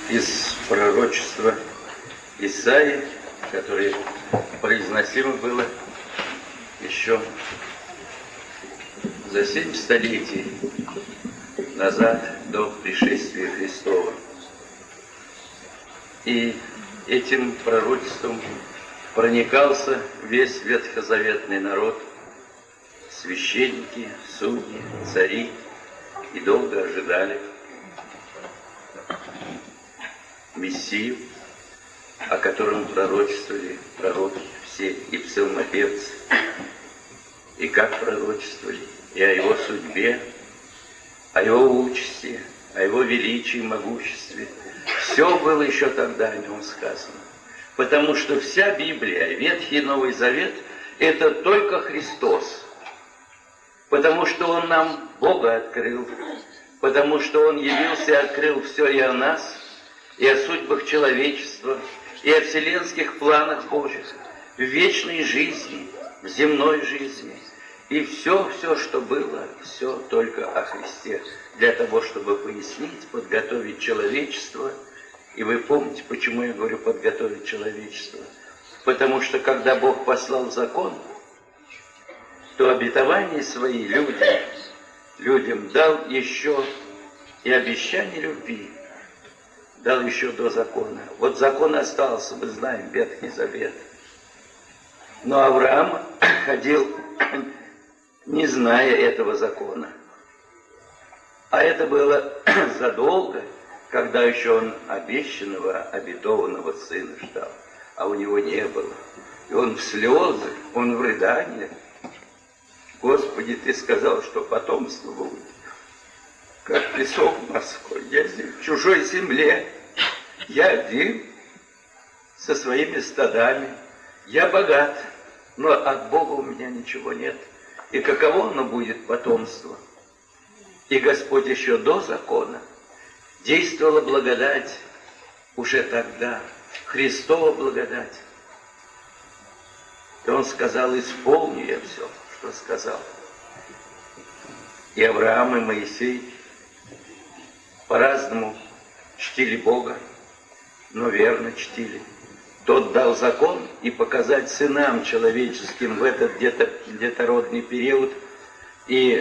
из пророчества Исаии, которое произносимо было еще за 7 столетий назад до пришествия Христова. И этим пророчеством проникался весь ветхозаветный народ, священники, судьи, цари, и долго ожидали Мессию, о котором пророчествовали пророки все и псалмопевцы, и как пророчествовали, и о его судьбе, о его участи, о его величии и могуществе. Все было еще тогда о нем сказано. Потому что вся Библия, Ветхий и Новый Завет, это только Христос. Потому что Он нам Бога открыл, потому что Он явился и открыл все и о нас, и о судьбах человечества, и о вселенских планах Божьих, в вечной жизни, в земной жизни. И все, что было, все только о Христе, для того, чтобы пояснить, подготовить человечество. И вы помните, почему я говорю подготовить человечество? Потому что когда Бог послал закон, то обетования свои людям дал еще и обещание любви, дал еще до закона. Вот закон остался, мы знаем, Ветхий Завет. Но Авраам ходил, не зная этого закона. А это было задолго, когда еще он обещанного, обетованного сына ждал, а у него не было. И он в слезы, он в рыданиях. Господи, Ты сказал, что потомство будет, как песок морской. Я в чужой земле, я один, со своими стадами. Я богат, но от Бога у меня ничего нет. И каково оно будет потомство? И Господь еще до закона действовала благодать уже тогда, Христова благодать. И Он сказал: исполню я все, что сказал. И Авраам, и Моисей по-разному чтили Бога, но верно чтили. Тот дал закон, и показать сынам человеческим в этот детородный период, и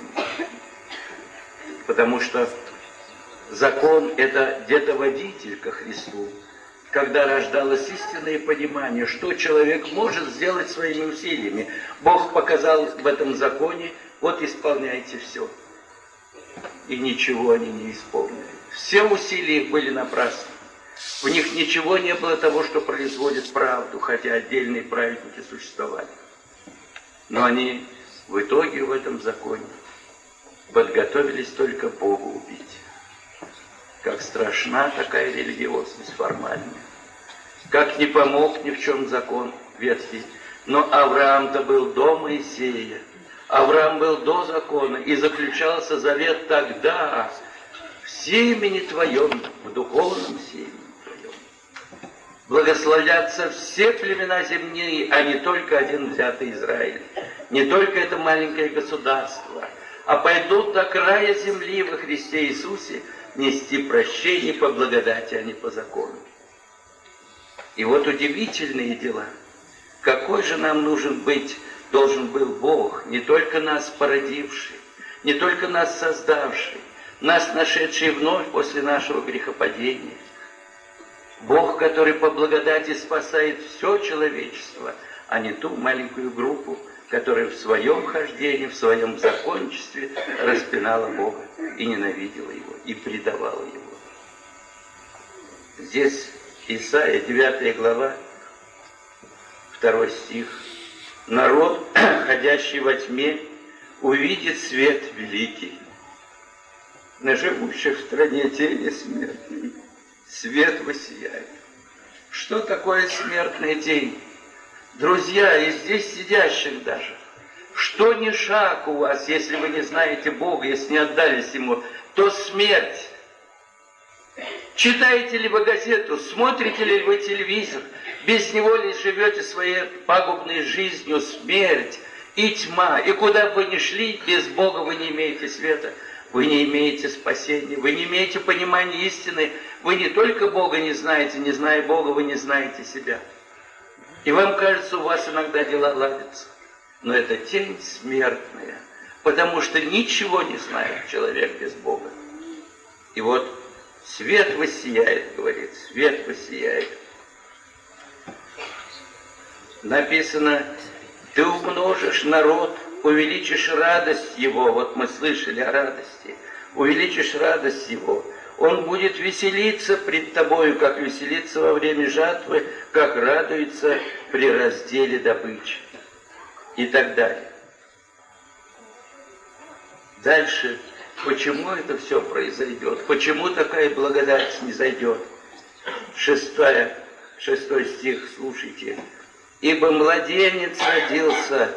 потому что закон – это детоводитель ко Христу, когда рождалось истинное понимание, что человек может сделать своими усилиями. Бог показал в этом законе: вот исполняйте все. И ничего они не исполнили. Все усилия их были напрасны. В них ничего не было того, что производит правду, хотя отдельные праведники существовали. Но они в итоге в этом законе подготовились только Бога убить. Как страшна такая религиозность формальная. Как не помог ни в чем закон ветхий. Но Авраам-то был до Моисея. Авраам был до закона, и заключался завет тогда в семени Твоем, в духовном семени Твоем. Благословятся все племена земные, а не только один взятый Израиль. Не только это маленькое государство, а пойдут до края земли во Христе Иисусе нести прощение по благодати, а не по закону. И вот удивительные дела. Какой же нам должен был Бог, не только нас породивший, не только нас создавший, нас нашедший вновь после нашего грехопадения. Бог, который по благодати спасает все человечество, а не ту маленькую группу, которая в своем хождении, в своем законничестве распинала Бога и ненавидела Его, и предавала Его. Здесь Исаия, 9 глава, 2 стих. «Народ, ходящий во тьме, увидит свет великий. На живущих в стране тени смертной свет воссияет». Что такое смертная тень? Друзья, и здесь сидящих даже. Что ни шаг у вас, если вы не знаете Бога, если не отдались Ему, то смерть. Читаете ли вы газету, смотрите ли вы телевизор, без него ли живете своей пагубной жизнью, смерть и тьма. И куда бы вы ни шли, без Бога вы не имеете света. вы не имеете спасения, вы не имеете понимания истины, вы не только Бога не знаете, не зная Бога, вы не знаете себя. И вам кажется, у вас иногда дела ладятся, но это тень смертная, потому что ничего не знает человек без Бога. И вот свет воссияет, говорит, свет воссияет. Написано, ты умножишь народ, увеличишь радость его. Вот мы слышали о радости. Увеличишь радость его. Он будет веселиться пред тобою, как веселится во время жатвы, как радуется при разделе добычи. И так далее. Дальше, почему это все произойдет? Почему такая благодать не зайдет? 6 стих, слушайте. Ибо младенец родился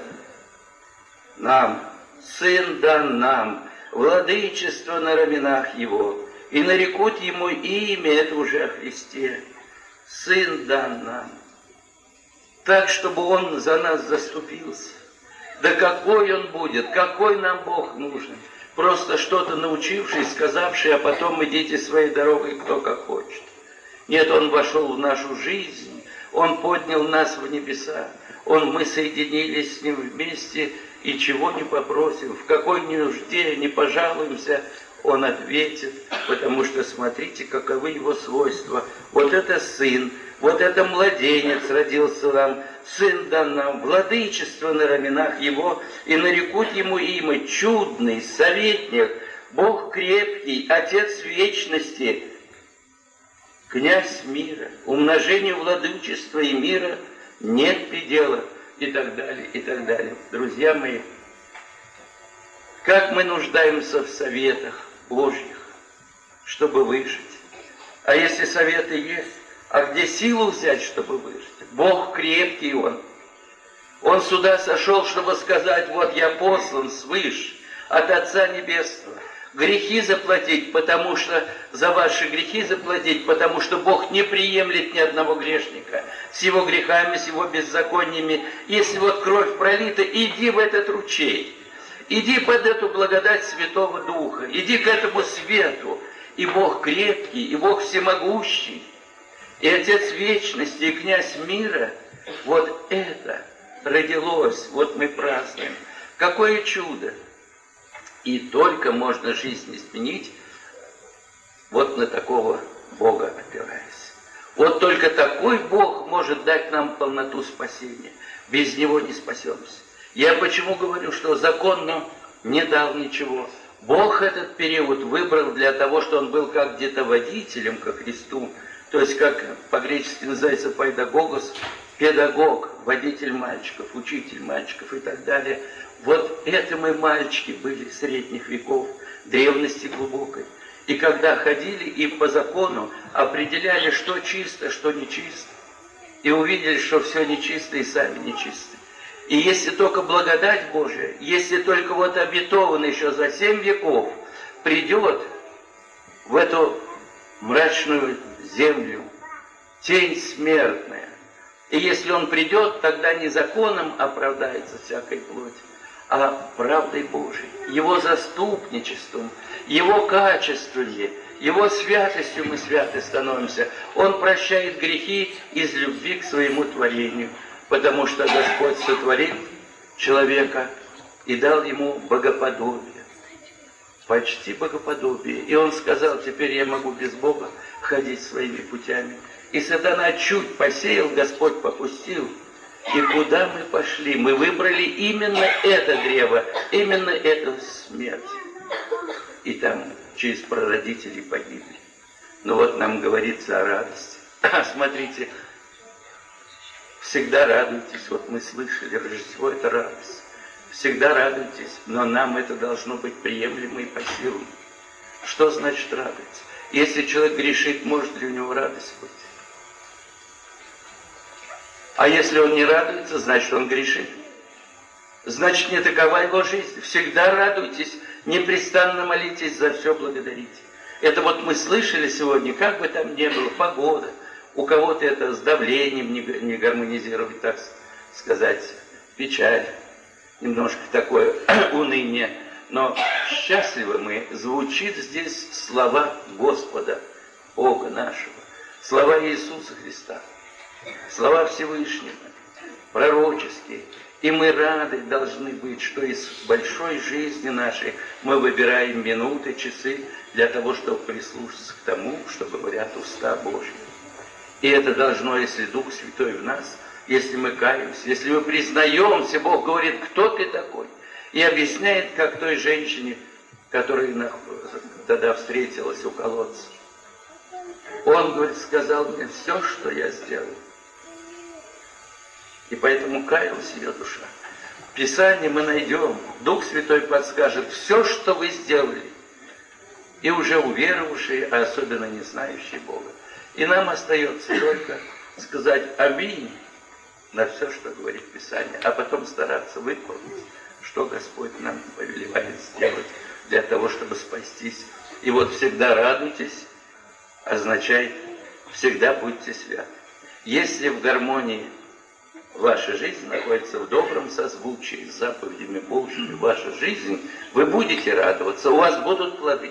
нам, сын дан нам, владычество на раменах его, и нарекут ему имя, это уже о Христе, сын дан нам, так, чтобы он за нас заступился. Да какой он будет, какой нам Бог нужен, просто что-то научивший, сказавший, а потом идите своей дорогой, кто как хочет. Нет, он вошел в нашу жизнь, он поднял нас в небеса, мы соединились с ним вместе, и чего не попросим, в какой нужде не пожалуемся, он ответит, потому что смотрите, каковы его свойства. Вот это сын, вот это младенец родился нам, сын дан нам, владычество на раменах его, и нарекут ему имя чудный, советник, Бог крепкий, Отец вечности, князь мира, умножению владычества и мира нет предела, и так далее, и так далее. Друзья мои, как мы нуждаемся в советах Божьих, чтобы выжить. А если советы есть, а где силу взять, чтобы выжить? Бог крепкий он. Он сюда сошел, чтобы сказать, вот я послан свыше от Отца Небесного. Грехи заплатить, потому что за ваши грехи заплатить, потому что Бог не приемлет ни одного грешника с его грехами, с его беззакониями. Если вот кровь пролита, иди в этот ручей, иди под эту благодать Святого Духа, иди к этому свету. И Бог крепкий, и Бог всемогущий, и Отец вечности, и князь мира. Вот это родилось, вот мы празднуем. Какое чудо! И только можно жизнь изменить вот на такого Бога опираясь. Вот только такой Бог может дать нам полноту спасения. Без Него не спасемся. Я почему говорю, что закон нам не дал ничего. Бог этот период выбрал для того, что Он был как где-то водителем ко Христу. То есть, как по-гречески называется пайдагогос, педагог, водитель мальчиков, учитель мальчиков и так далее. Вот это мы мальчики были средних веков, древности глубокой. И когда ходили и по закону определяли, что чисто, что нечисто, и увидели, что все нечисто и сами нечисты. И если только благодать Божия, если только вот обетованный еще за 7 веков придет в эту мрачную землю, тень смертная, и если он придет, тогда не законом оправдается всякой плоть, а правдой Божией, Его заступничеством, Его качествами, Его святостью мы святы становимся. Он прощает грехи из любви к своему творению, потому что Господь сотворил человека и дал ему богоподобие, почти богоподобие. И он сказал, теперь я могу без Бога ходить своими путями. И сатана чуть посеял, Господь попустил. И куда мы пошли? Мы выбрали именно это древо, именно эту смерть. И там через прародителей погибли. Но вот нам говорится о радости. Смотрите, всегда радуйтесь. Вот мы слышали, Рождество — это радость. Всегда радуйтесь, но нам это должно быть приемлемо и по силам. Что значит радость? Если человек грешит, может ли у него радость быть? А если он не радуется, значит, он грешит. Значит, не такова его жизнь. Всегда радуйтесь, непрестанно молитесь, за все благодарите. Это вот мы слышали сегодня, как бы там ни было, погода. У кого-то это с давлением не гармонизировать, так сказать, печаль, немножко такое уныние. Но счастливы мы, звучит здесь слова Господа, Бога нашего, слова Иисуса Христа, слова Всевышнего, пророческие. И мы рады должны быть, что из большой жизни нашей мы выбираем минуты, часы для того, чтобы прислушаться к тому, что говорят уста Божьи. И это должно, если Дух Святой в нас, если мы каемся, если мы признаемся, Бог говорит, кто ты такой? И объясняет, как той женщине, которая тогда встретилась у колодца. Он, говорит, сказал мне все, что я сделал. И поэтому каялась ее душа. В Писании мы найдем, Дух Святой подскажет все, что вы сделали. И уже уверовавшие, а особенно не знающие Бога. И нам остается только сказать аминь на все, что говорит Писание, а потом стараться выполнить, что Господь нам повелевает сделать для того, чтобы спастись. И вот всегда радуйтесь означает всегда будьте святы. Если в гармонии ваша жизнь находится в добром созвучии с заповедями Божьими, ваша жизнь, вы будете радоваться, у вас будут плоды.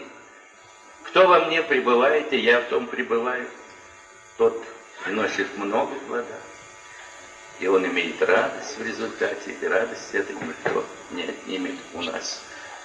Кто во мне пребывает, и я в том пребываю, тот приносит много плода. И он имеет радость в результате, и радость это никто не отнимет у нас.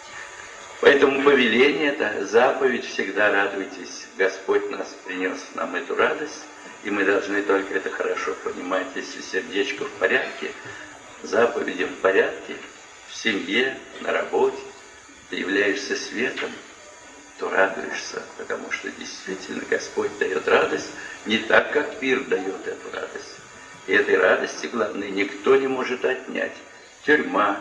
Поэтому повеление это, заповедь, всегда радуйтесь. Господь нас принес нам эту радость, и мы должны только это хорошо понимать. Если сердечко в порядке, заповеди в порядке, в семье, на работе, ты являешься светом, то радуешься, потому что действительно Господь дает радость не так, как мир дает эту радость. И этой радости, главное, никто не может отнять. Тюрьма,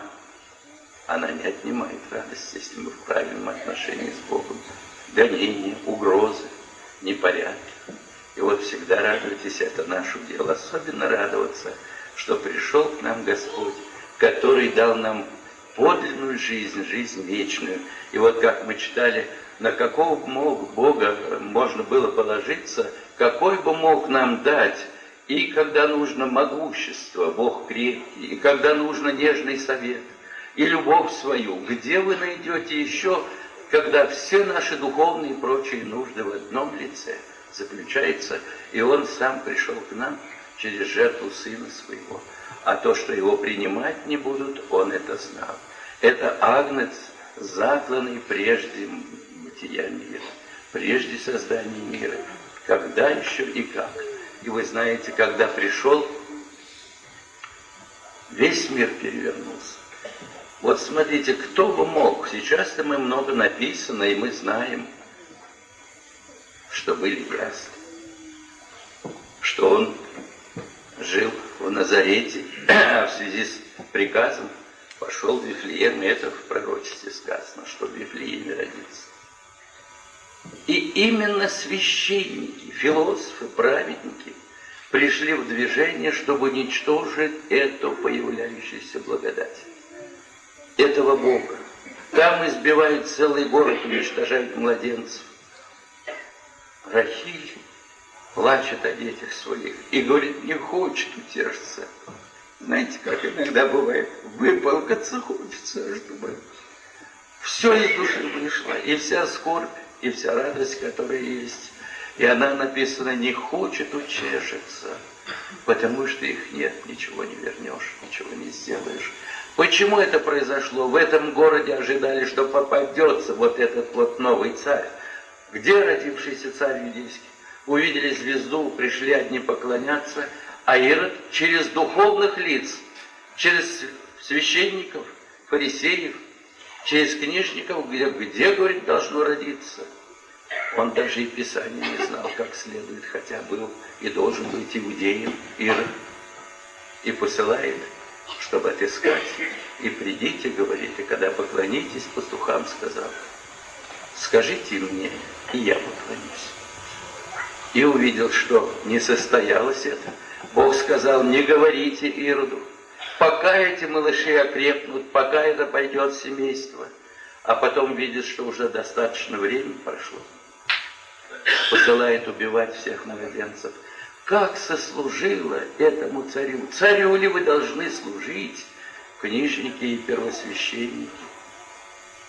она не отнимает радость, если мы в правильном отношении с Богом. Гонения, угрозы, непорядки. И вот всегда радуйтесь, это наше дело. Особенно радоваться, что пришел к нам Господь, который дал нам подлинную жизнь, жизнь вечную. И вот как мы читали, на какого Бога можно было положиться, какой бы мог нам дать, и когда нужно могущество, Бог крепкий, и когда нужно нежный совет, и любовь свою, где вы найдете еще, когда все наши духовные и прочие нужды в одном лице заключается, и Он сам пришел к нам через жертву Сына Своего. А то, что Его принимать не будут, Он это знал. Это агнец, закланный прежде бытия мира, прежде создания мира, когда еще и как. И вы знаете, когда пришел, весь мир перевернулся. Вот смотрите, кто бы мог, сейчас-то мы много написано, и мы знаем, что были ясли, что он жил в Назарете, а в связи с приказом пошел в Вифлеем, и это в пророчестве сказано, что в Вифлееме родился. И именно священники, философы, праведники пришли в движение, чтобы уничтожить эту появляющуюся благодать, этого Бога. Там избивают целый город, уничтожают младенцев. Рахиль плачет о детях своих и говорит, не хочет утешиться. Знаете, как иногда бывает, выплакаться хочется, чтобы все из души вышло, и вся скорбь, и вся радость, которая есть. И она написана, не хочет утешиться, потому что их нет, ничего не вернешь, ничего не сделаешь. Почему это произошло? В этом городе ожидали, что попадется вот этот вот новый царь. Где родившийся царь иудейский? Увидели звезду, пришли одни поклоняться, а Ирод через духовных лиц, через священников, фарисеев, через книжников, где, говорит, должно родиться. Он даже и Писания не знал, как следует, хотя был и должен быть иудеем Ирод. И посылает, чтобы отыскать. И придите, говорит, и когда поклонитесь, пастухам сказал, скажите мне, и я поклонюсь. И увидел, что не состоялось это. Бог сказал, не говорите Ироду, пока эти малыши окрепнут, пока это пойдет семейство. А потом видит, что уже достаточно времени прошло. Посылает убивать всех младенцев. Как сослужило этому царю? Царю ли вы должны служить, книжники и первосвященники?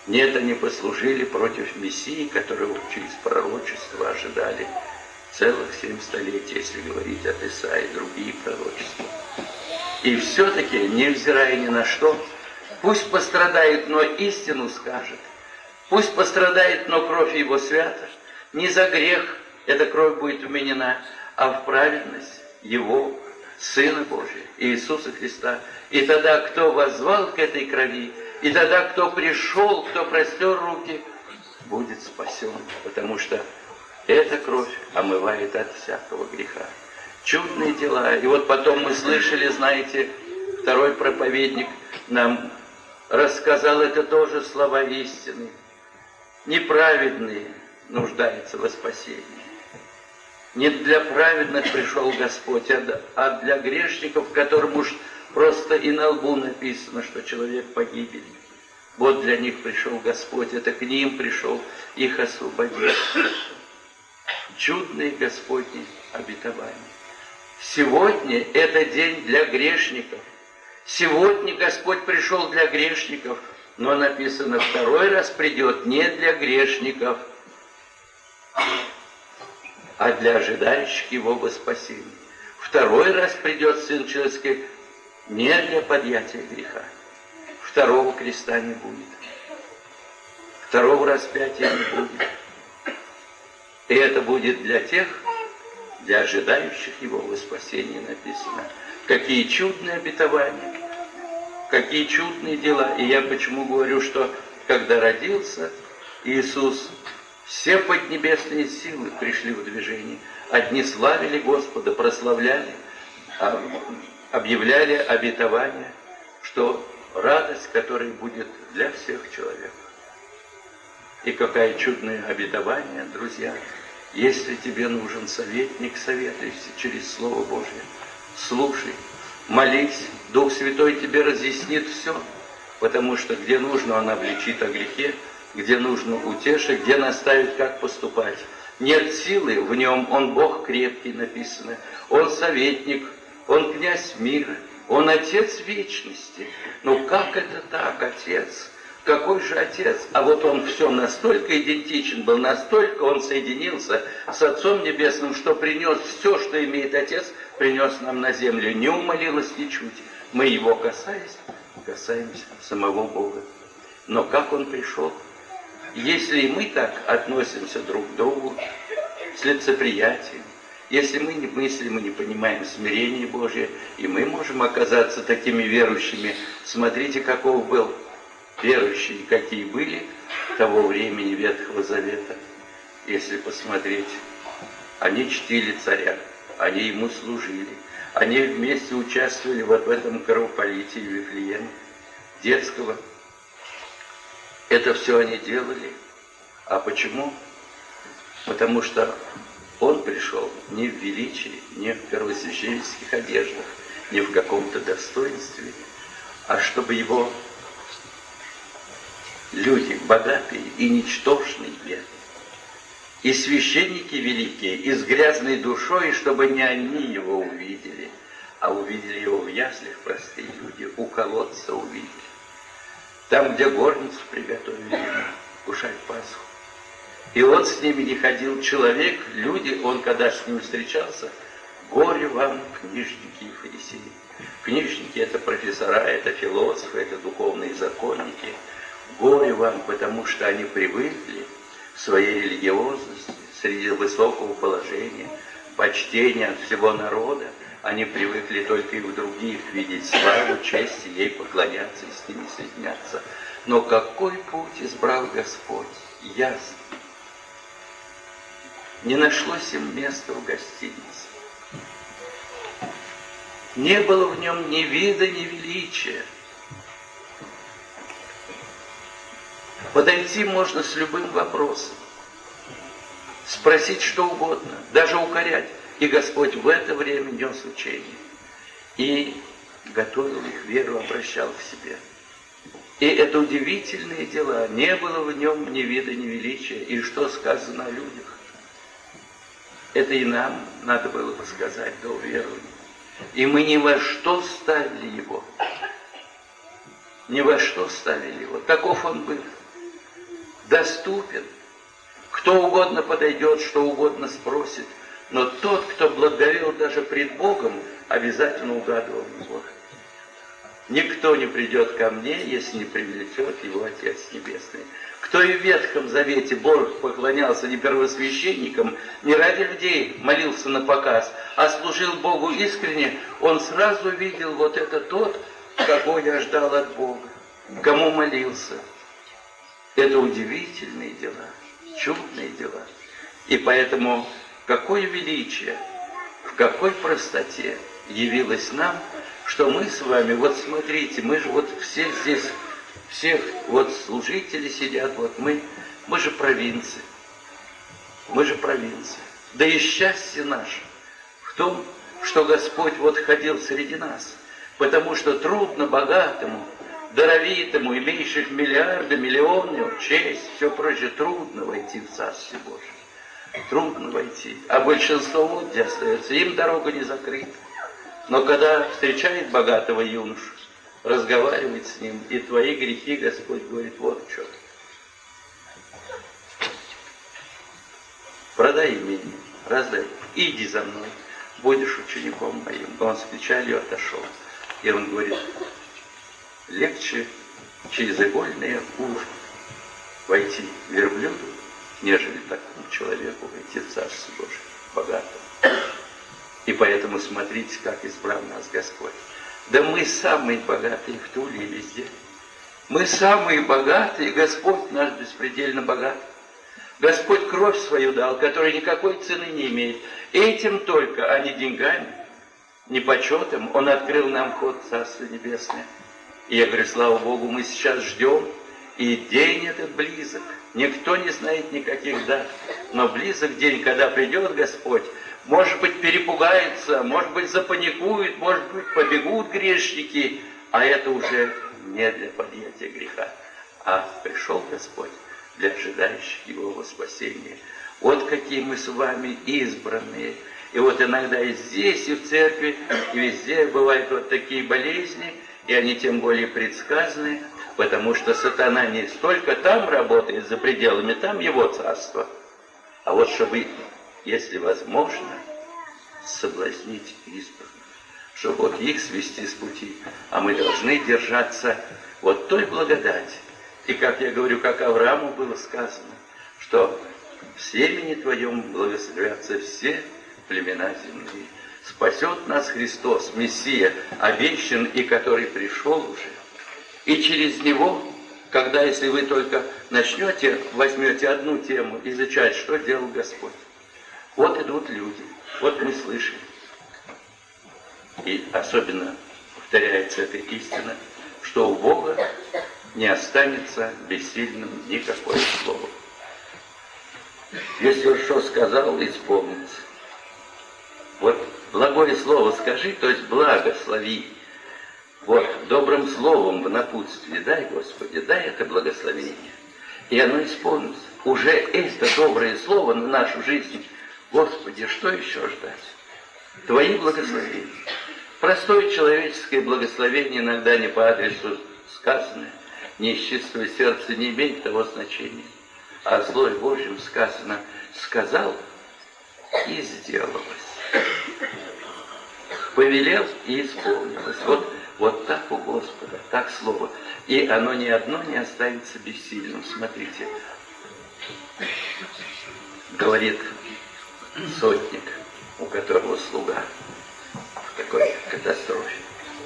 Нет, они послужили против Мессии, которого через пророчество ожидали целых 7 столетий, если говорить от Исаии, другие пророчества. И все-таки, невзирая ни на что, пусть пострадает, но истину скажет. Пусть пострадает, но кровь его свята. Не за грех эта кровь будет вменена, а в праведность его Сына Божия, Иисуса Христа. И тогда, кто воззвал к этой крови, и тогда, кто пришел, кто простер руки, будет спасен, потому что эта кровь омывает от всякого греха. Чудные дела. И вот потом мы слышали, знаете, второй проповедник нам рассказал, это тоже слова истины. Неправедные нуждаются во спасении. Не для праведных пришел Господь, а для грешников, которым уж просто и на лбу написано, что человек погибель. Вот для них пришел Господь, это к ним пришел их освободить. Чудные Господни обетования. Сегодня это день для грешников. Сегодня Господь пришел для грешников, но написано, второй раз придет не для грешников, а для ожидающих Его во спасении. Второй раз придет Сын Человеческий не для подъятия греха. Второго креста не будет. Второго распятия не будет. И это будет для тех, для ожидающих Его во спасении написано. Какие чудные обетования, какие чудные дела. И я почему говорю, что когда родился Иисус, все поднебесные силы пришли в движение. Одни славили Господа, прославляли, объявляли обетование, что радость, которая будет для всех человеков. И какое чудное обетование, друзья. Если тебе нужен советник, советуйся через Слово Божие. Слушай, молись, Дух Святой тебе разъяснит все, потому что где нужно, Он обличит о грехе, где нужно утешить, где наставит, как поступать. Нет силы в нем, Он Бог крепкий, написано. Он советник, Он князь мира, Он Отец вечности. Ну как это так, Отец? Какой же Отец? А вот Он все настолько идентичен был, настолько Он соединился с Отцом Небесным, что принес все, что имеет Отец, принес нам на землю. Не умолилось ничуть. Мы Его касаемся самого Бога. Но как Он пришел? Если и мы так относимся друг к другу, с лицеприятием, если мы не мыслим и не понимаем смирение Божие, и мы можем оказаться такими верующими, смотрите, каков был верующие, какие были того времени Ветхого Завета. Если посмотреть, они чтили царя, они ему служили, они вместе участвовали вот в этом кровопролитии Вифлеема детского. Это все они делали. А почему? Потому что Он пришел не в величии, не в первосвященнических одеждах, не в каком-то достоинстве, а чтобы Его люди богатые и ничтожные, и священники великие, и с грязной душой, чтобы не они Его увидели, а увидели Его в яслях простые люди, у колодца увидели. Там, где горницу приготовили ему кушать Пасху. И Он с ними не ходил. Человек, люди, он когда с ним встречался, горе вам, книжники и фарисеи. Книжники — это профессора, это философы, это духовные законники. Горе вам, потому что они привыкли в своей религиозности, среди высокого положения, почтения от всего народа. Они привыкли только и в других видеть славу, честь, и ей поклоняться и с ними соединяться. Но какой путь избрал Господь? Ясно. Не нашлось им места в гостинице. Не было в нем ни вида, ни величия. Подойти можно с любым вопросом, спросить что угодно, даже укорять. И Господь в это время нес учение. И готовил их веру, обращал к себе. И это удивительные дела. Не было в нем ни вида, ни величия. И что сказано о людях? Это и нам надо было бы сказать до уверования. И мы ни во что ставили Его. Ни во что ставили Его. Таков Он был. доступен. Кто угодно подойдет, что угодно спросит, но тот, кто благодарил даже пред Богом, обязательно угадывал Его. Никто не придет ко мне, если не привлечет его Отец Небесный. Кто и в Ветхом Завете Бог поклонялся не первосвященникам, не ради людей молился на показ, а служил Богу искренне, он сразу видел, вот это тот, кого я ждал от Бога, кому молился. Это удивительные дела, чудные дела. И поэтому какое величие, в какой простоте явилось нам, что мы с вами, вот смотрите, мы же вот все здесь, всех вот служители сидят, вот мы же провинции. Мы же провинции. Да и счастье наше в том, что Господь вот ходил среди нас. Потому что трудно богатому, даровитому, имеющих миллиарды, миллионы, честь, все прочее, трудно войти в Царствие Божие. Трудно войти. А большинство вот где остается, им дорога не закрыта. Но когда встречает богатого юношу, разговаривает с ним, и твои грехи, Господь говорит, вот что. Продай имение, раздай, иди за мной, будешь учеником моим. Он с печалью отошел. И он говорит, легче через игольные уши войти верблюду, нежели такому человеку войти в Царство Божие, богатому. И поэтому смотрите, как избрал нас Господь. Да мы самые богатые в Туле и везде. Мы самые богатые, Господь наш беспредельно богат. Господь кровь свою дал, которая никакой цены не имеет. Этим только, а не деньгами, не почетом, Он открыл нам ход в Царство Небесное. И я говорю, слава Богу, мы сейчас ждем, и день этот близок. Никто не знает никаких дат, но близок день, когда придет Господь. Может быть, перепугается, может быть, запаникует, может быть, побегут грешники, а это уже не для подъятия греха. А пришел Господь для ожидающих Его во спасение. Вот какие мы с вами избранные. И вот иногда и здесь, и в церкви, и везде бывают вот такие болезни, и они тем более предсказаны, потому что сатана не столько там работает, за пределами, там его царство. А вот чтобы, если возможно, соблазнить избранных, чтобы вот их свести с пути. А мы должны держаться вот той благодати. И как я говорю, как Аврааму было сказано, что в семени Твоем благословятся все племена земные. Спасет нас Христос, Мессия, обещан и который пришел уже. И через Него, когда, если вы только начнете, возьмете одну тему, изучать, что делал Господь. Вот идут люди, вот мы слышим. И особенно повторяется эта истина, что у Бога не останется бессильным никакое слово. Если он что сказал, исполнится. Вот благое слово скажи, то есть благослови. Вот добрым словом в напутствии дай, Господи, дай это благословение. И оно исполнится. Уже это доброе слово на нашу жизнь. Господи, что еще ждать? Твои благословения. Простое человеческое благословение иногда не по адресу сказанное, не из чистого сердца не имеет того значения. А о Слове Божьем сказано, сказал и сделалось. Повелел и исполнилось. Вот так у Господа, так Слово. И оно ни одно не останется бессильным. Смотрите, говорит сотник, у которого слуга в такой катастрофе.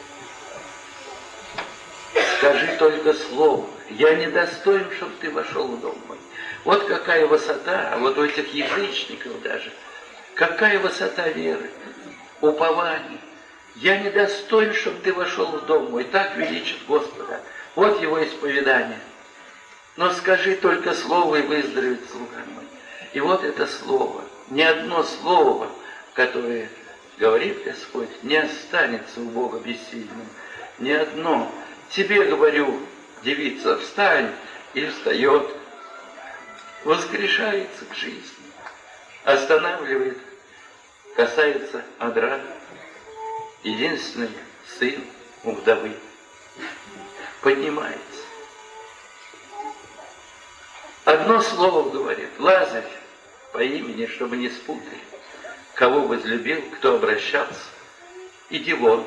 Скажи только слово, я недостоин, чтобы ты вошел в дом мой. Вот какая высота, а вот у этих язычников даже, какая высота веры, упования. Я недостоин, чтобы ты вошел в дом мой, так величит Господа. Вот его исповедание. Но скажи только слово, и выздоровеет слуга мой. И вот это слово, ни одно слово, которое говорит Господь, не останется у Бога бессильным. Ни одно. Тебе говорю, девица, встань, и встает. Воскрешается к жизни. Останавливает, касается одра. Единственный сын у вдовы поднимается. Одно слово говорит: Лазарь, по имени, чтобы не спутали, кого возлюбил, кто обращался, иди вон.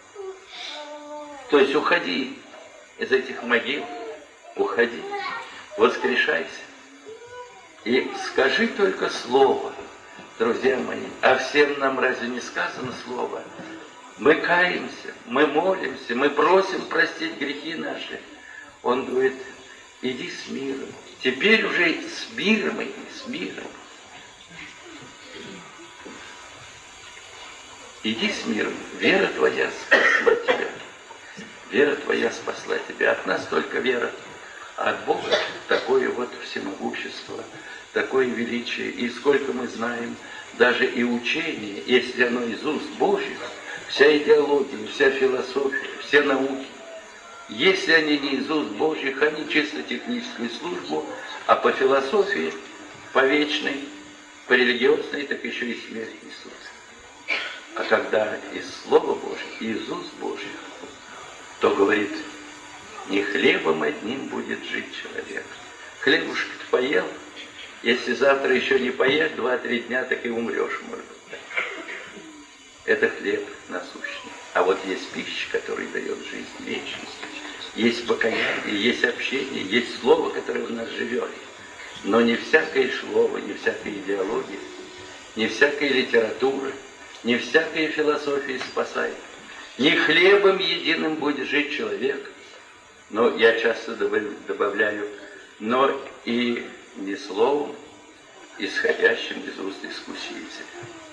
То есть уходи из этих могил, уходи, воскрешайся. И скажи только слово, друзья мои. А всем нам разве не сказано слово? Мы каемся, мы молимся, мы просим простить грехи наши. Он говорит: иди с миром. Теперь уже с миром иди, с миром. Иди с миром. Вера твоя спасла тебя. Вера твоя спасла тебя. От нас только вера. А от Бога такое вот всемогущество, такое величие. И сколько мы знаем, даже и учение, если оно из уст Божьих, вся идеология, вся философия, все науки, если они не из уст Божьих, они чисто техническую службу, а по философии, по вечной, по религиозной, так еще и смерть несут. А когда из Слова Божьего, из уст Божьих, то говорит: не хлебом одним будет жить человек. Хлебушек-то поел, если завтра еще не поешь 2-3 дня, так и умрешь, может быть. Это хлеб насущный. А вот есть пища, которая дает жизнь, вечность. Есть покаяние, есть общение, есть слово, которое в нас живет. Но не всякое слово, не всякая идеология, не всякая литература, не всякая философия спасает. Не хлебом единым будет жить человек. Но я часто добавляю, но и не словом, исходящим из уст Искусителя.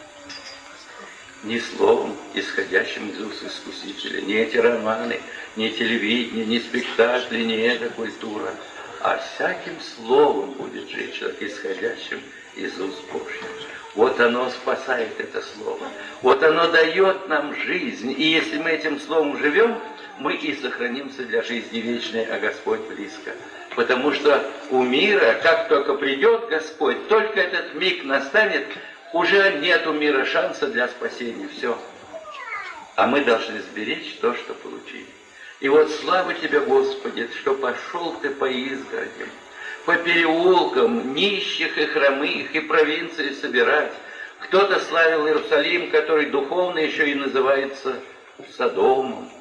Не словом, исходящим из уст Искусителя. Не эти романы, не телевидение, не спектакли, не эта культура, а всяким словом будет жить человек, исходящим из уст Божьих. Вот оно спасает, это слово. Вот оно дает нам жизнь. И если мы этим словом живем, мы и сохранимся для жизни вечной, а Господь близко. Потому что у мира, как только придет Господь, только этот миг настанет, уже нет у мира шанса для спасения. Все. А мы должны сберечь то, что получили. И вот слава Тебе, Господи, что пошел Ты по изгородям, по переулкам, нищих и хромых, и провинции собирать. Кто-то славил Иерусалим, который духовно еще и называется Содомом,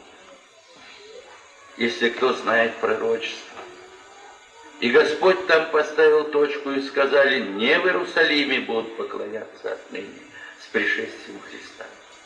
если кто знает пророчество. И Господь там поставил точку, и сказали: не в Иерусалиме будут поклоняться отныне с пришествием Христа.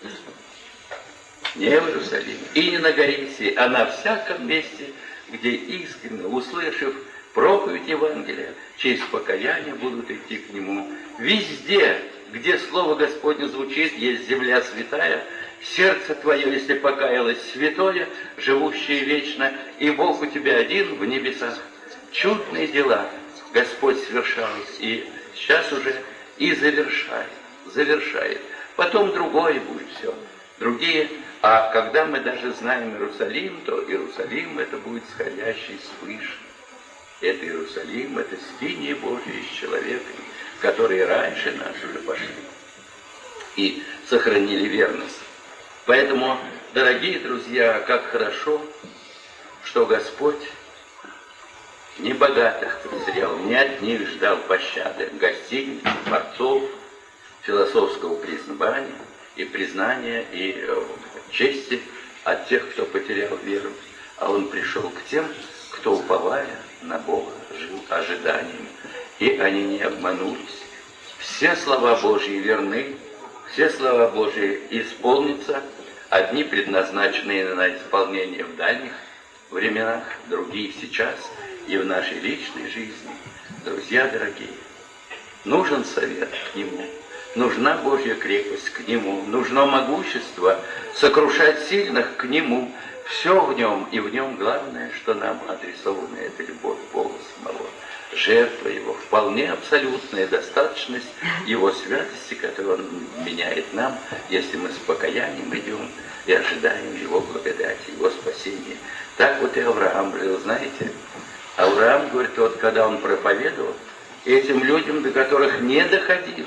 Не в Иерусалиме, и не на горе сей, а на всяком месте, где искренне, услышав проповедь Евангелия, через покаяние будут идти к Нему. Везде, где Слово Господне звучит, есть земля святая, сердце твое, если покаялось, святое, живущее вечно, и Бог у тебя один в небесах. Чудные дела Господь совершает, и сейчас уже и завершает. Потом другое будет все, другие. А когда мы даже знаем Иерусалим, то Иерусалим это будет сходящий свыше. Это Иерусалим, это свиньи Божьи с человеками, которые раньше нас уже пошли и сохранили верность. Поэтому, дорогие друзья, как хорошо, что Господь не богатых презрел, не от них ждал пощады, гостиниц, дворцов, философского признания и чести от тех, кто потерял веру. А Он пришел к тем, кто, уповая на Бога, жил ожиданием. И они не обманулись. Все слова Божьи верны, все слова Божьи исполнятся, одни предназначенные на исполнение в дальних временах, другие сейчас и в нашей личной жизни. Друзья дорогие, нужен совет к Нему, нужна Божья крепость к Нему, нужно могущество сокрушать сильных к Нему. Все в Нем, и в Нем главное, что нам адресована, это любовь Бога самого, жертва Его, вполне абсолютная достаточность Его святости, которую Он меняет нам, если мы с покаянием идем и ожидаем Его благодати, Его спасения. Так вот и Авраам жил, знаете. Авраам, говорит, вот когда он проповедовал, этим людям, до которых не доходило,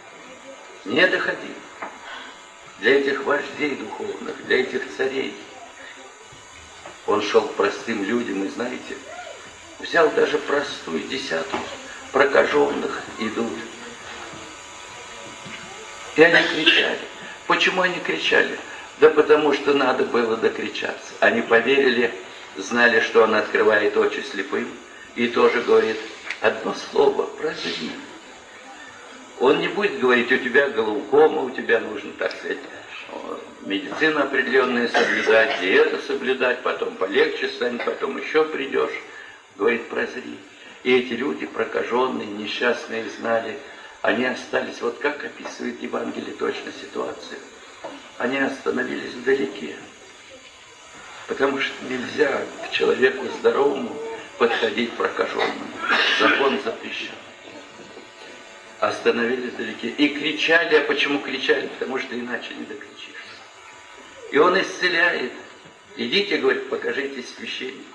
для этих вождей духовных, для этих царей, он шел к простым людям, и знаете, взял даже простую десятую, прокаженных идут. И они кричали. Почему они кричали? Да потому что надо было докричаться. Они поверили, знали, что он открывает очи слепым, и тоже говорит одно слово: прозри. Он не будет говорить: у тебя глаукома, у тебя нужно, так сказать, медицину определенную соблюдать, диету соблюдать, потом полегче станет, потом еще придешь. Говорит: прозри. И эти люди, прокаженные, несчастные, знали, они остались, вот как описывает Евангелие точно ситуацию. Они остановились вдалеке, потому что нельзя к человеку здоровому подходить прокаженному. Закон запрещен. Остановились вдалеке и кричали. А почему кричали? Потому что иначе не докричишься. И он исцеляет. Идите, говорит, покажитесь священнику.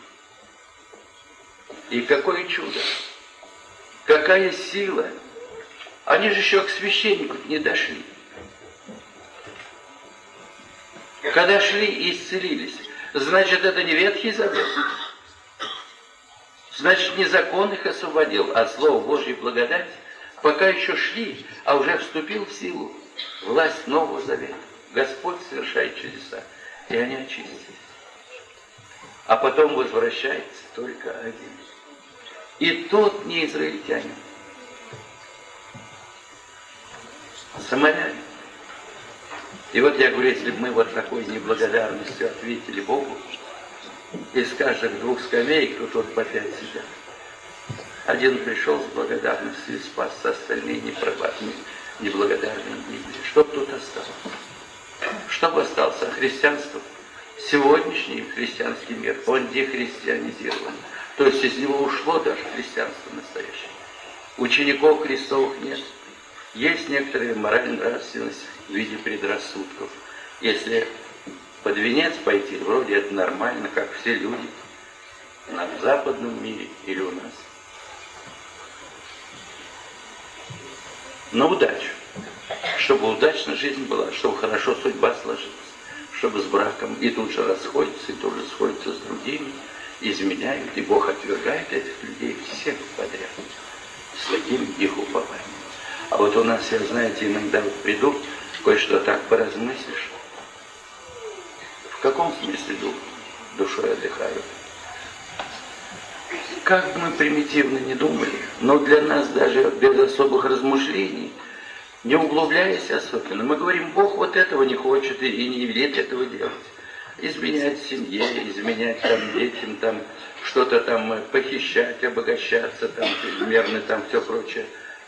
И какое чудо! Какая сила! Они же еще к священнику не дошли. Когда шли и исцелились, значит, это не Ветхий Завет. Значит, не закон их освободил, а Слово Божьей благодать. Пока еще шли, а уже вступил в силу власть Нового Завета. Господь совершает чудеса, и они очистились. А потом возвращается только один. И тот не израильтянин, а самарянин. И вот я говорю, если бы мы вот такой неблагодарностью ответили Богу, из каждых 2 скамеек тут вот по 5 сидят. Один пришел с благодарностью и спасся, остальные неблагодарные гибли. Что бы тут осталось? Что бы осталось? А христианство? Сегодняшний христианский мир, он дехристианизирован. То есть из него ушло даже христианство настоящее. Учеников Христовых нет. Есть некоторая морально-нравственность в виде предрассудков. Если под венец пойти, вроде это нормально, как все люди в западном мире или у нас. На удачу. Чтобы удачно жизнь была, чтобы хорошо судьба сложилась, чтобы с браком и тут же расходятся, и тут же сходятся с другими, изменяют, и Бог отвергает этих людей всех подряд. Святым их упованием. А вот у нас, я, знаете, иногда вот приду, кое-что так поразмыслишь. В каком смысле душой отдыхают? Как бы мы примитивно не думали, но для нас даже без особых размышлений, не углубляясь особенно, мы говорим, Бог вот этого не хочет и не велит этого делать. Изменять семье, изменять там детям, там что-то там похищать, обогащаться, там чрезмерно, там все прочее.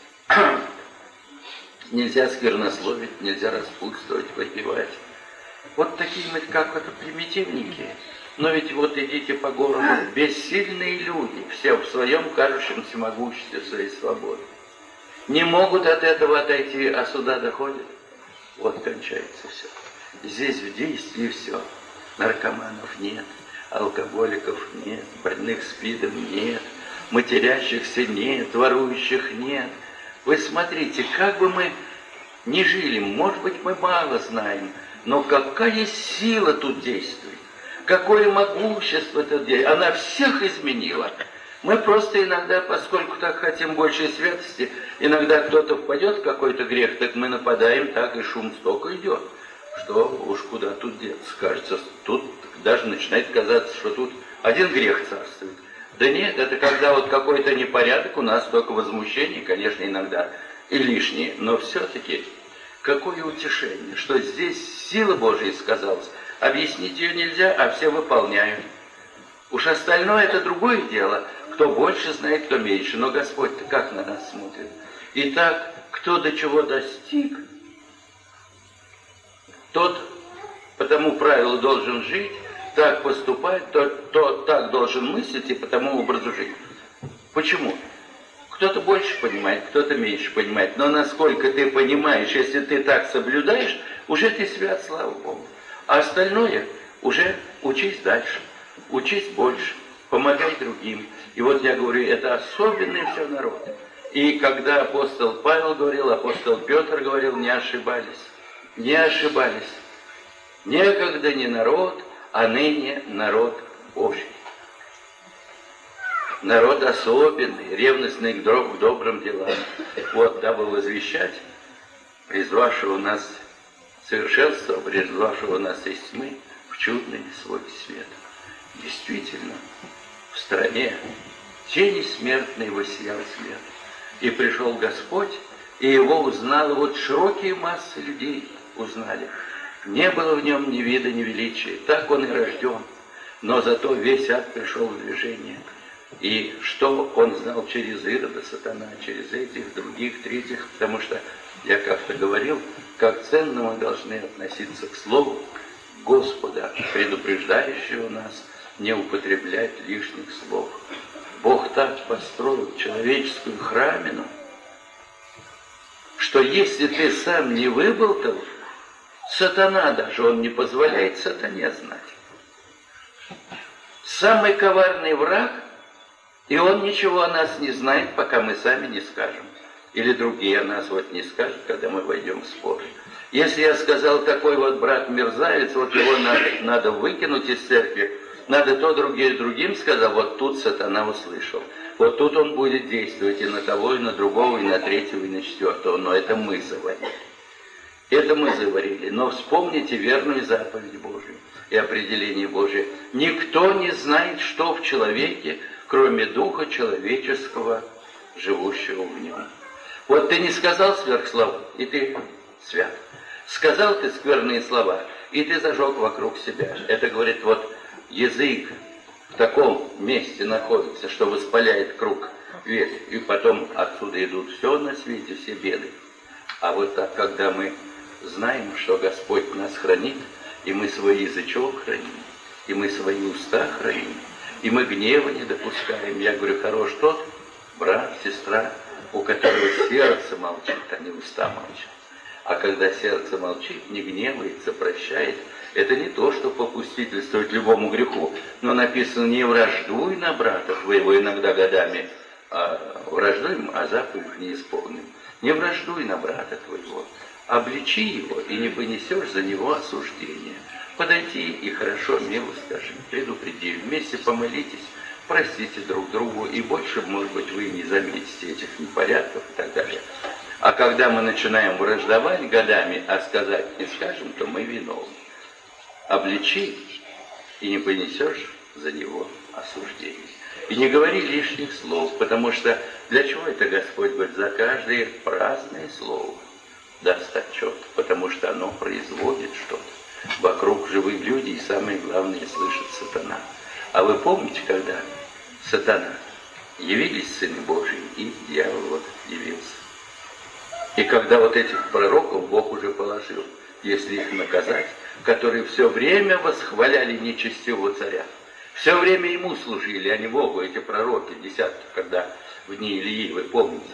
Нельзя сквернословить, нельзя распутствовать, выпивать. Вот такие мы как это примитивненькие. Но ведь вот идите по городу, бессильные люди, все в своем кажущемся могуществе, своей свободы. Не могут от этого отойти, а сюда доходят. Вот кончается все. Здесь в действии все. Наркоманов нет, алкоголиков нет, больных СПИДом нет, матерящихся нет, ворующих нет. Вы смотрите, как бы мы ни жили, может быть, мы мало знаем, но какая сила тут действует, какое могущество тут действует. Она всех изменила. Мы просто иногда, поскольку так хотим большей святости, иногда кто-то впадет в какой-то грех, так мы нападаем, так и шум столько идет, что уж куда тут деться. Кажется, тут даже начинает казаться, что тут один грех царствует. Да нет, это когда вот какой-то непорядок, у нас только возмущение, конечно, иногда и лишнее, но все-таки какое утешение, что здесь сила Божия сказалась. Объяснить ее нельзя, а все выполняют. Уж остальное это другое дело, кто больше знает, кто меньше, но Господь-то как на нас смотрит. Итак, кто до чего достиг, тот по тому правилу должен жить, так поступать, тот так должен мыслить и по тому образу жить. Почему? Кто-то больше понимает, кто-то меньше понимает. Но насколько ты понимаешь, если ты так соблюдаешь, уже ты свят, слава Богу. А остальное уже учись дальше, учись больше, помогай другим. И вот я говорю, это особенный все народ. И когда апостол Павел говорил, апостол Петр говорил, не ошибались. Не ошибались. Некогда не народ, а ныне народ Божий. народ особенный, ревностный к добрым делам. Вот, дабы возвещать, призвавшего нас совершенство, призвавшего нас из тьмы в чудный свой свет. Действительно, в стране тени смертной воссиял свет. И пришел Господь, и его узнало, вот широкие массы людей узнали. Не было в нем ни вида, ни величия, так он и рожден. Но зато весь ад пришел в движение. И что он знал через Ирода, сатана, через этих, других, третьих, потому что я как-то говорил, как ценно мы должны относиться к слову Господа, предупреждающего нас не употреблять лишних слов. Бог так построил человеческую храмину, что если ты сам не выболтал, сатана даже, он не позволяет сатане знать. Самый коварный враг, и он ничего о нас не знает, пока мы сами не скажем. Или другие о нас вот не скажут, когда мы войдем в спор. Если я сказал, такой вот брат мерзавец, вот его надо выкинуть из церкви, надо то, другие другим сказал, вот тут сатана услышал. Вот тут он будет действовать и на того, и на другого, и на третьего, и на четвертого. Но это мы заварили. Это мы заварили. Но вспомните верную заповедь Божию и определение Божие. Никто не знает, что в человеке, кроме духа человеческого, живущего в нем. Вот ты не сказал сверхслова, и ты свят. Сказал ты скверные слова, и ты зажег вокруг себя. Это говорит, вот язык в таком месте находится, что воспаляет круг весь, и потом отсюда идут все на свете, все беды. А вот так, когда мы знаем, что Господь нас хранит, и мы свой язычок храним, и мы свои уста храним, и мы гнева не допускаем. Я говорю, хорош тот брат, сестра, у которого сердце молчит, а не уста молчат. А когда сердце молчит, не гневается, прощает, это не то, что попустительствовать любому греху. Но написано, не враждуй на брата твоего, иногда годами враждуем, а заповедь не исполним. Не враждуй на брата твоего, обличи его, и не понесешь за него осуждения. Подойди и хорошо, мило скажи, предупреди, вместе помолитесь, простите друг другу, и больше, может быть, вы не заметите этих непорядков и так далее. А когда мы начинаем враждовать годами, а сказать не скажем, то мы виновны. Обличи, и не понесешь за него осуждение. И не говори лишних слов, потому что для чего это Господь говорит? За каждое праздное слово даст отчет, потому что оно производит что-то. Вокруг живые люди, и самое главное, слышит сатана. А вы помните, когда сатана, явились сыны Божьи, и дьявол вот явился. И когда вот этих пророков Бог уже положил, если их наказать, которые все время восхваляли нечестивого царя, все время ему служили, а не Богу, эти пророки, десятки, когда в дни Илии, вы помните.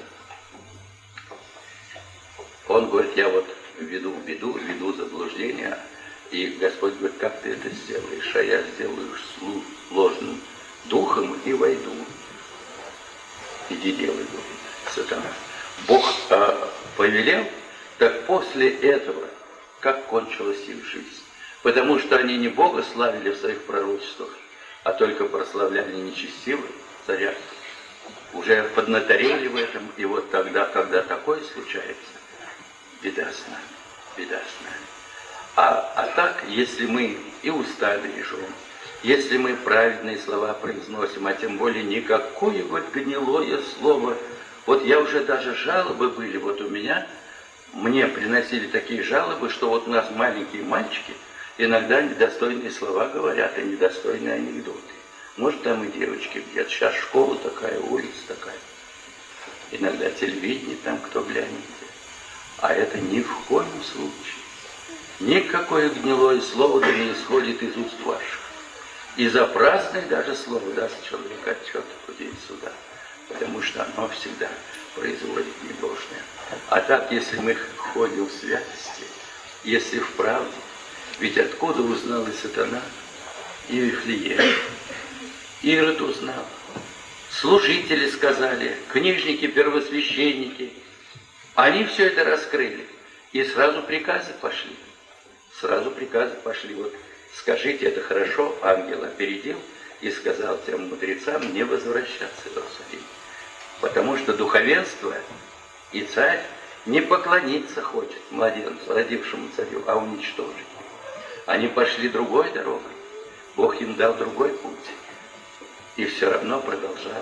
Он говорит, я вот веду заблуждение, и Господь говорит, как ты это сделаешь? А я сделаю ложным духом и войду. Иди делай, говорит сатана. Бог повелел, так после этого, как кончилась их жизнь. Потому что они не Бога славили в своих пророчествах, а только прославляли нечестивого царя. Уже поднаторели в этом, и вот тогда, когда такое случается, беда с нами, беда с нами. А так, если мы и уста бережем, если мы праведные слова произносим, а тем более никакое вот гнилое слово, вот я уже даже жалобы были, вот у меня, мне приносили такие жалобы, что вот у нас маленькие мальчики иногда недостойные слова говорят, и недостойные анекдоты. Может, там и девочки где-то. Сейчас школа такая, улица такая. Иногда телевидение там кто глянет. А это ни в коем случае. Никакое гнилое слово да не исходит из уст ваших. И за праздное даже слово даст человек отчет в день суда. Потому что оно всегда производит недолжное. А так, если мы ходим в святости, если в правде, ведь откуда узнал и сатана, и Вифлеем? Ирод узнал. Служители сказали, книжники, первосвященники. Они все это раскрыли. И сразу приказы пошли. Сразу приказы пошли. Вот скажите, это хорошо, ангел опередил, и сказал тем мудрецам не возвращаться в Иерусалим, потому что духовенство и царь не поклониться хочет младенцу, родившему царю, а уничтожить. Они пошли другой дорогой, Бог им дал другой путь, и все равно продолжал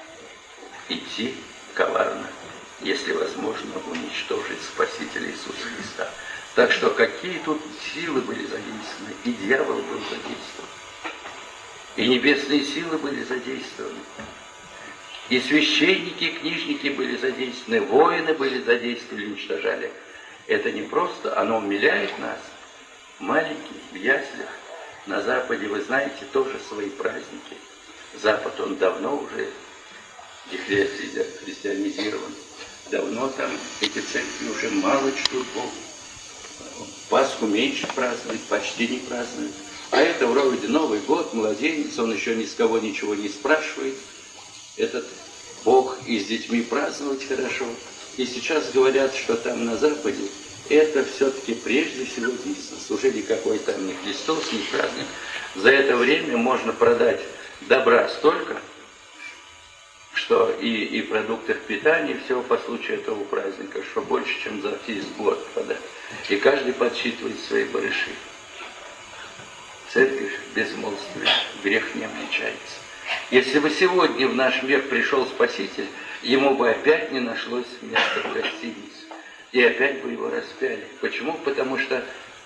идти коварно, если возможно уничтожить Спасителя Иисуса Христа. Так что какие тут силы были задействованы, и дьявол был задействован, и небесные силы были задействованы, и священники, и книжники были задействованы, воины были задействованы, уничтожали. Это не просто, оно умиляет нас. Маленькие, в яслях, на Западе, вы знаете, тоже свои праздники. Запад, он давно уже дехристианизирован. Давно там эти церкви уже мало чтут Бога. Пасху меньше празднуют, почти не празднуют. А это вроде Новый год, младенец, он еще ни с кого ничего не спрашивает. Этот Бог и с детьми праздновать хорошо. И сейчас говорят, что там на Западе это все-таки прежде всего бизнес. Уже никакой там не Христос, не праздник. За это время можно продать добра столько, что и продуктов питания, всего по случаю этого праздника, что больше, чем за весь год продать. И каждый подсчитывает свои барыши. Церковь безмолвствует, грех не обличается. Если бы сегодня в наш мир пришел Спаситель, ему бы опять не нашлось места в гостинице. И опять бы его распяли. Почему? Потому что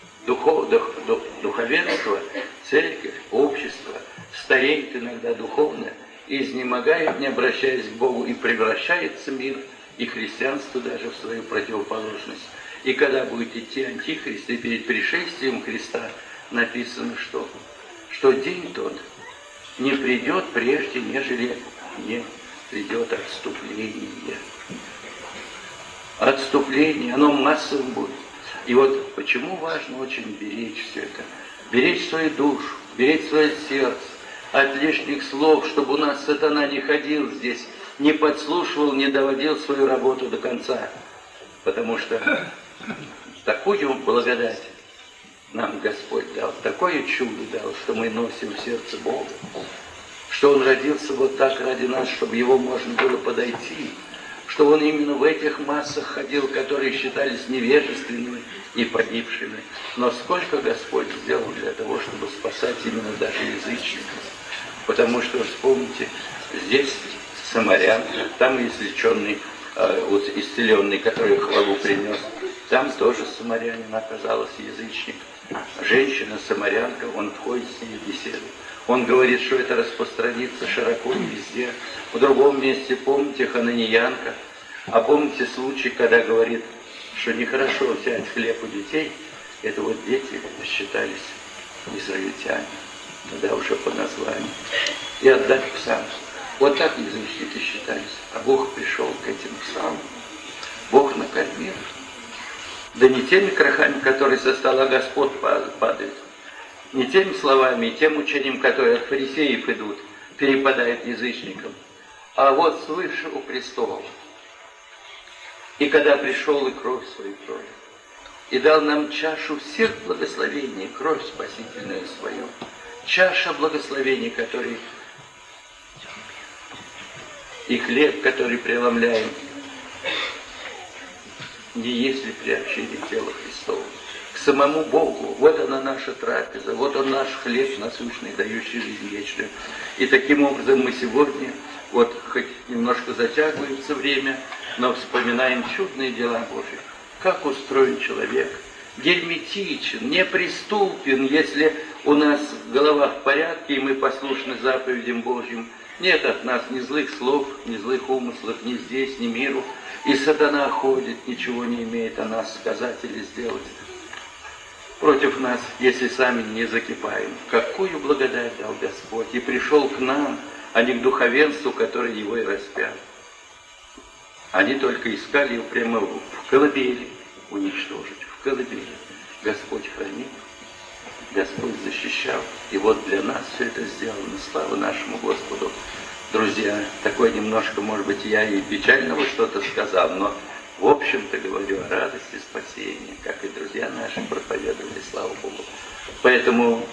духовенство, церковь, общество стареет иногда духовно, изнемогает, не обращаясь к Богу, и превращается мир, и христианство даже в свою противоположность. И когда будет идти Антихрист, и перед пришествием Христа написано, что день тот не придет прежде, нежели не придет отступление. Отступление, оно массовым будет. И вот почему важно очень беречь все это. Беречь свою душу, беречь свое сердце от лишних слов, чтобы у нас сатана не ходил здесь, не подслушивал, не доводил свою работу до конца. Потому что такую благодать нам Господь дал, такое чудо дал, что мы носим в сердце Бога, что Он родился вот так ради нас, чтобы Его можно было подойти, что Он именно в этих массах ходил, которые считались невежественными и погибшими. Но сколько Господь сделал для того, чтобы спасать именно даже язычников. Потому что, вспомните, здесь самарян, там исцеленный, который хвалу принес, там тоже самарянин оказался язычник. Женщина-самарянка, он входит с ней в беседу. Он говорит, что это распространится широко и везде. В другом месте, помните, хананеянка. А помните случай, когда говорит, что нехорошо взять хлеб у детей, это вот дети считались израильтяне, тогда уже по названию, и отдать псам. Вот так язычники считались. А Бог пришел к этим псам. Бог накормил. Да не теми крахами, которые со стола Господь падают, не теми словами и тем учением, которые от фарисеев идут, перепадают язычникам, а вот свыше у престола. И когда пришел и кровь свою пролил, и дал нам чашу всех благословений, кровь спасительную свою, чаша благословений, который и хлеб, который преломляем, не есть ли приобщение тела Христова к самому Богу. Вот она наша трапеза, вот он наш хлеб насущный, дающий жизнь вечную. И таким образом мы сегодня, вот хоть немножко затягивается время, но вспоминаем чудные дела Божьи. Как устроен человек, герметичен, неприступен, если у нас голова в порядке, и мы послушны заповедям Божьим. Нет от нас ни злых слов, ни злых умыслов, ни здесь, ни миру. И сатана ходит, ничего не имеет о нас сказать или сделать против нас, если сами не закипаем. Какую благодать дал Господь! И пришел к нам, а не к духовенству, которое его и распял. Они только искали его прямо в колыбели уничтожить, в колыбели. Господь хранил, Господь защищал. И вот для нас все это сделано. Слава нашему Господу. Друзья, такое немножко, может быть, я и печального что-то сказал, но в общем-то говорю о радости спасения, как и друзья наши проповедовали, слава Богу. Поэтому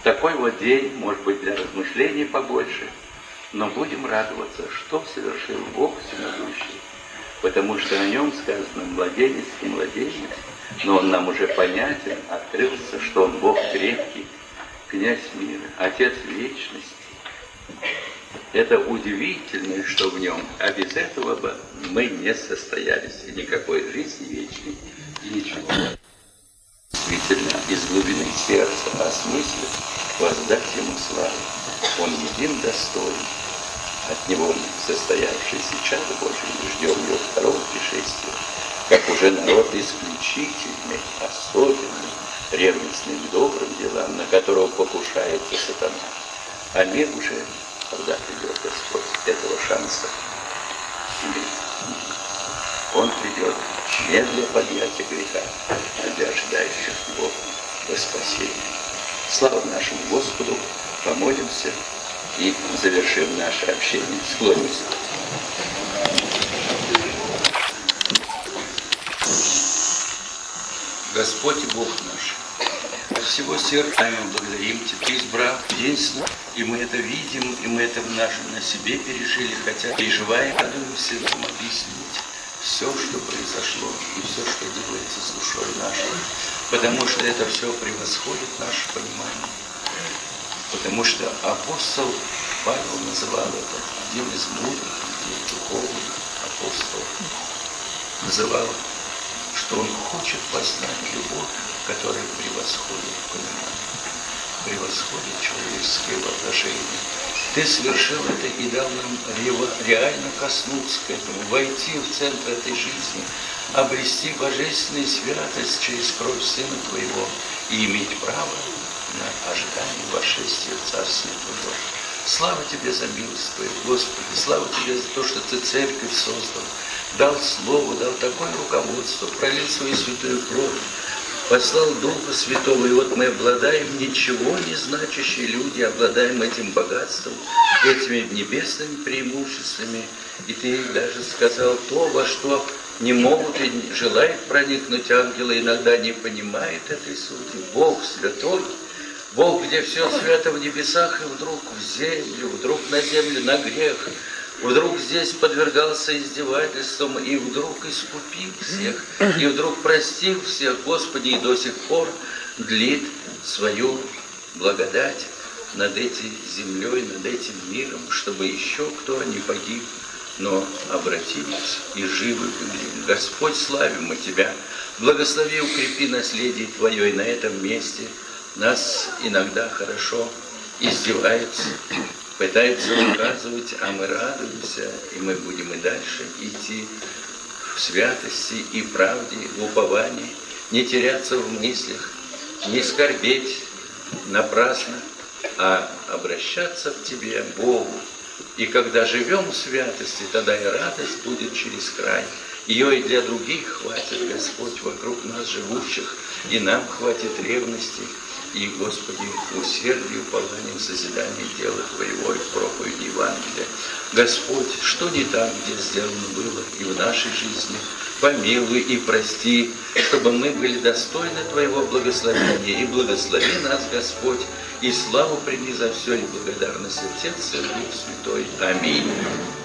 Такой вот день, может быть, для размышлений побольше, но будем радоваться, что совершил Бог всемогущий, потому что о нем сказано младенец и младенец, но он нам уже понятен, открылся, что он Бог крепкий, князь мира, Отец вечности. Это удивительно, что в нем, а без этого бы мы не состоялись, и никакой жизни вечной, и ничего. Действительно, из глубины сердца осмыслив, воздать ему славу. Он един достоин. От него состоявшийся чад Божий, ждем его второго пришествия, как уже народ исключительный, особенный, ревностным добрым делам, на которого покушается сатана. А мир уже, когда придет Господь, этого шанса нет. Он придет не для подъятия греха, а для ожидающих его во спасение. Слава нашему Господу, помолимся и завершим наше общение. Склонимся. Господь и Бог наш, от всего сердца мы благодарим Тебя, Ты избрал единство, и мы это видим, и мы это на себе пережили, хотя переживаем, радуемся вам объяснить все, что произошло, и все, что делается с душой нашей, потому что это все превосходит наше понимание. Потому что апостол Павел называл это, один из мудрых людей, духовных апостолов, называл, что он хочет познать любовь, которая превосходит понимание, превосходит человеческое воображение. Ты совершил это и дал нам реально коснуться к этому, войти в центр этой жизни, обрести божественную святость через кровь Сына Твоего и иметь право на ожидание восшествия в Царствие Твое. Слава Тебе за милость Твою, Господи, слава Тебе за то, что Ты церковь создал, дал Слово, дал такое руководство, пролил свою святую кровь, послал Духа Святого, и вот мы обладаем ничего не значащие люди, обладаем этим богатством, этими небесными преимуществами. И Ты даже сказал то, во что не могут и не желают проникнуть ангелы, иногда не понимают этой сути. Бог святой, Бог, где все свято в небесах, и вдруг в землю, вдруг на землю, на грех, вдруг здесь подвергался издевательствам, и вдруг искупил всех, и вдруг простил всех, Господи, и до сих пор длит свою благодать над этой землей, над этим миром, чтобы еще кто не погиб, но обратились и живы были. Господь, славим мы Тебя, благослови, укрепи наследие Твое, и на этом месте нас иногда хорошо издеваются, пытаются указывать, а мы радуемся, и мы будем и дальше идти в святости и правде, в уповании, не теряться в мыслях, не скорбеть напрасно, а обращаться к Тебе, Богу. И когда живем в святости, тогда и радость будет через край. Ее и для других хватит, Господь, вокруг нас живущих, и нам хватит ревности, и, Господи, усердие, упование, созидание дела Твоего и проповеди Евангелия. Господь, что не так, где сделано было и в нашей жизни, помилуй и прости, чтобы мы были достойны Твоего благословения, и благослови нас, Господь, и славу прими за все, и благодарность Отец и Дух Святой. Аминь.